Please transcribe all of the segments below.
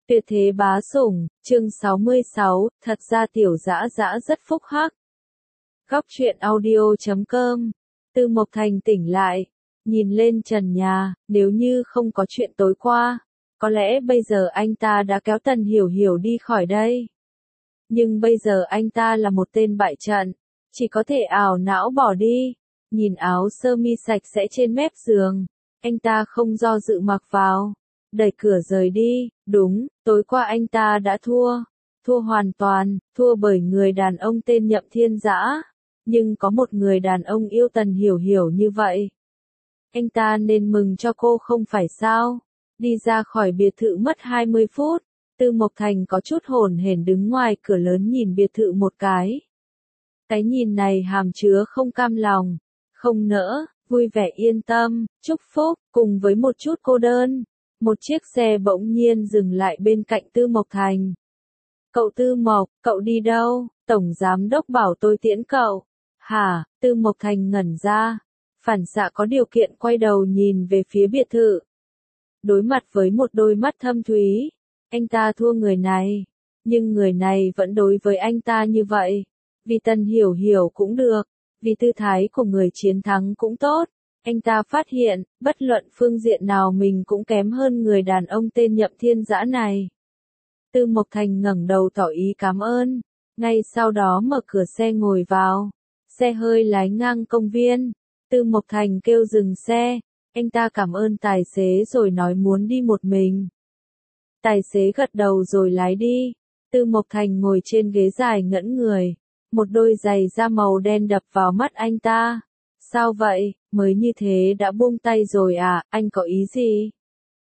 Tuyệt thế bá sủng, chương 66, thật ra tiểu dã dã rất phúc hắc. Góc truyện audio.com. Tư Mộc Thành tỉnh lại, nhìn lên trần nhà, nếu như không có chuyện tối qua, có lẽ bây giờ anh ta đã kéo Tần Hiểu Hiểu đi khỏi đây. Nhưng bây giờ anh ta là một tên bại trận, chỉ có thể ảo não bỏ đi. Nhìn áo sơ mi sạch sẽ trên mép giường, anh ta không do dự mặc vào, đẩy cửa rời đi. Đúng, tối qua anh ta đã thua hoàn toàn, thua bởi người đàn ông tên Nhậm Thiên Dã. Nhưng có một người đàn ông yêu Tần Hiểu Hiểu như vậy, anh ta nên mừng cho cô không phải sao? Đi ra khỏi biệt thự mất 20 phút, Tư Mộc Thành có chút hổn hển đứng ngoài cửa lớn nhìn biệt thự một cái. Cái nhìn này hàm chứa không cam lòng, không nỡ, vui vẻ yên tâm, chúc phúc, cùng với một chút cô đơn. Một chiếc xe bỗng nhiên dừng lại bên cạnh Tư Mộc Thành. Cậu Tư Mộc, cậu đi đâu? Tổng giám đốc bảo tôi tiễn cậu. Hả? Tư Mộc Thành ngẩn ra, phản xạ có điều kiện quay đầu nhìn về phía biệt thự. Đối mặt với một đôi mắt thâm thúy, anh ta thua người này, nhưng người này vẫn đối với anh ta như vậy. Vì Tần Hiểu Hiểu cũng được, vì tư thái của người chiến thắng cũng tốt. Anh ta phát hiện, bất luận phương diện nào mình cũng kém hơn người đàn ông tên Nhậm Thiên Dã này. Tư Mộc Thành ngẩng đầu tỏ ý cảm ơn, ngay sau đó mở cửa xe ngồi vào. Xe hơi lái ngang công viên. Tư Mộc Thành kêu dừng xe, anh ta cảm ơn tài xế rồi nói muốn đi một mình. Tài xế gật đầu rồi lái đi. Tư Mộc Thành ngồi trên ghế dài ngẩn người, một đôi giày da màu đen đập vào mắt anh ta. Sao vậy, mới như thế đã buông tay rồi à, anh có ý gì?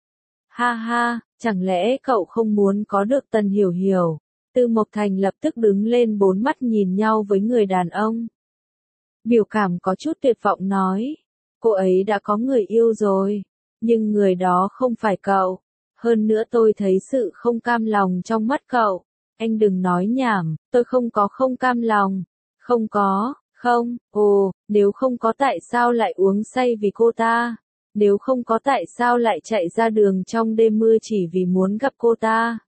Ha ha, chẳng lẽ cậu không muốn có được Tần Hiểu Hiểu? Tư Mộc Thành lập tức đứng lên, bốn mắt nhìn nhau với người đàn ông. Biểu cảm có chút tuyệt vọng nói, cô ấy đã có người yêu rồi, nhưng người đó không phải cậu. Hơn nữa tôi thấy sự không cam lòng trong mắt cậu. Anh đừng nói nhảm, tôi không có không cam lòng. Không có. Không, nếu không có tại sao lại uống say vì cô ta? Nếu không có tại sao lại chạy ra đường trong đêm mưa chỉ vì muốn gặp cô ta?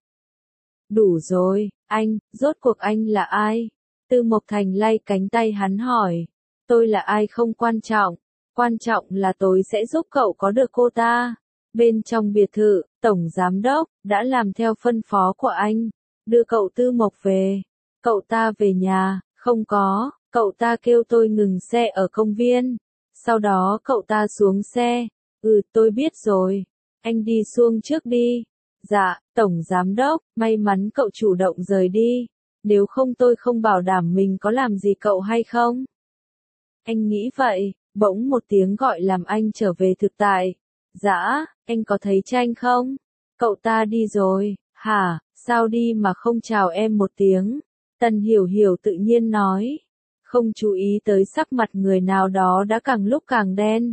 Đủ rồi, anh, rốt cuộc anh là ai? Tư Mộc Thành lay cánh tay hắn hỏi. Tôi là ai không quan trọng, quan trọng là tôi sẽ giúp cậu có được cô ta. Bên trong biệt thự, Tổng Giám Đốc đã làm theo phân phó của anh, đưa cậu Tư Mộc về. Cậu ta về nhà, không có. Cậu ta kêu tôi ngừng xe ở công viên. Sau đó cậu ta xuống xe. Tôi biết rồi. Anh đi xuống trước đi. Dạ, Tổng Giám Đốc, may mắn cậu chủ động rời đi. Nếu không tôi không bảo đảm mình có làm gì cậu hay không. Anh nghĩ vậy, bỗng một tiếng gọi làm anh trở về thực tại. Dạ, anh có thấy Tranh không? Cậu ta đi rồi. Hả, sao đi mà không chào em một tiếng? Tần Hiểu Hiểu tự nhiên nói. Không chú ý tới sắc mặt người nào đó đã càng lúc càng đen.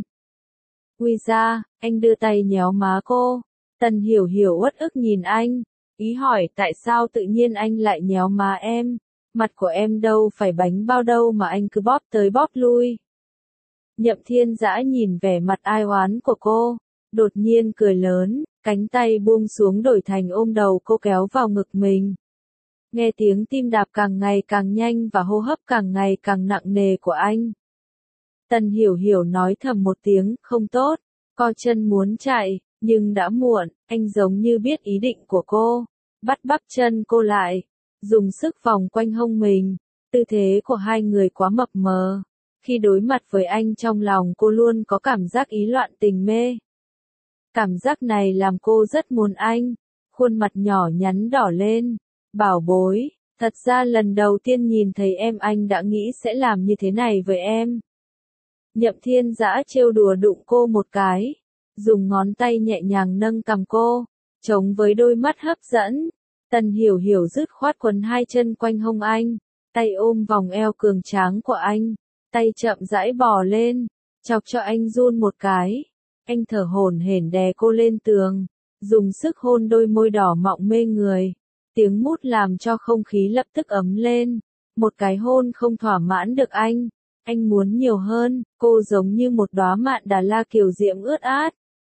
Ui da, anh đưa tay nhéo má cô. Tần Hiểu Hiểu uất ức nhìn anh, ý hỏi tại sao tự nhiên anh lại nhéo má em. Mặt của em đâu phải bánh bao đâu mà anh cứ bóp tới bóp lui. Nhậm Thiên Dã nhìn vẻ mặt ai oán của cô, đột nhiên cười lớn, cánh tay buông xuống đổi thành ôm đầu cô kéo vào ngực mình. Nghe tiếng tim đạp càng ngày càng nhanh và hô hấp càng ngày càng nặng nề của anh. Tần Hiểu Hiểu nói thầm một tiếng, không tốt, co chân muốn chạy, nhưng đã muộn, anh giống như biết ý định của cô, bắt bắp chân cô lại, dùng sức vòng quanh hông mình. Tư thế của hai người quá mập mờ. Khi đối mặt với anh trong lòng cô luôn có cảm giác ý loạn tình mê. Cảm giác này làm cô rất muốn anh. Khuôn mặt nhỏ nhắn đỏ lên. Bảo bối, thật ra lần đầu tiên nhìn thấy em anh đã nghĩ sẽ làm như thế này với em. Nhậm Thiên Dã trêu đùa đụng cô một cái, dùng ngón tay nhẹ nhàng nâng cằm cô, chống với đôi mắt hấp dẫn. Tần Hiểu Hiểu dứt khoát quấn hai chân quanh hông anh, tay ôm vòng eo cường tráng của anh, tay chậm rãi bò lên, chọc cho anh run một cái. Anh thở hổn hển đè cô lên tường, dùng sức hôn đôi môi đỏ mọng mê người. Tiếng mút làm cho không khí lập tức ấm lên. Một cái hôn không thỏa mãn được anh muốn nhiều hơn. Cô giống như một đóa mạn Đà La kiều diễm ướt át.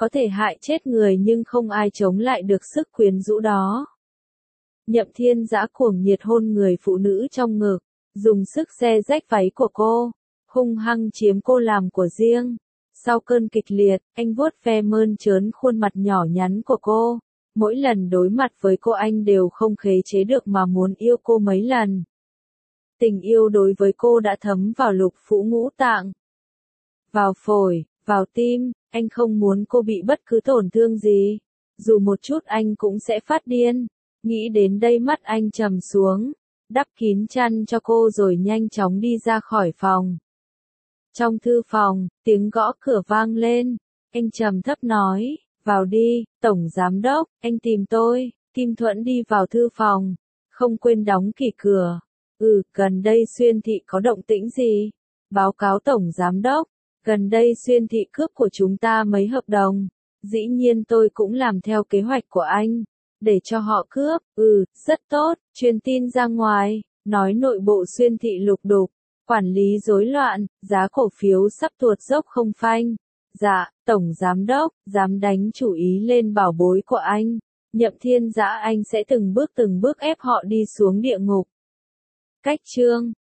có thể hại chết người nhưng không ai chống lại được sức quyến rũ đó. Nhậm Thiên Dã cuồng nhiệt hôn người phụ nữ trong ngực, dùng sức xé rách váy của cô, hung hăng chiếm cô làm của riêng. Sau cơn kịch liệt, anh vuốt ve mơn trớn khuôn mặt nhỏ nhắn của cô. Mỗi lần đối mặt với cô anh đều không khống chế được mà muốn yêu cô mấy lần. Tình yêu đối với cô đã thấm vào lục phủ ngũ tạng, vào phổi, vào tim, anh không muốn cô bị bất cứ tổn thương gì. Dù một chút anh cũng sẽ phát điên. Nghĩ đến đây mắt anh trầm xuống, đắp kín chăn cho cô rồi nhanh chóng đi ra khỏi phòng. Trong thư phòng, tiếng gõ cửa vang lên. Anh trầm thấp nói, vào đi, Tổng Giám Đốc, anh tìm tôi. Kim Thuẫn đi vào thư phòng, không quên đóng kỹ cửa. Gần đây Xuyên Thị có động tĩnh gì? Báo cáo Tổng Giám Đốc, gần đây Xuyên Thị cướp của chúng ta mấy hợp đồng. Dĩ nhiên tôi cũng làm theo kế hoạch của anh, để cho họ cướp. Rất tốt, truyền tin ra ngoài, nói nội bộ Xuyên Thị lục đục, quản lý rối loạn, giá cổ phiếu sắp tuột dốc không phanh. Dạ, Tổng Giám Đốc, dám đánh chủ ý lên bảo bối của anh. Nhậm Thiên Dã anh sẽ từng bước ép họ đi xuống địa ngục. Cách chương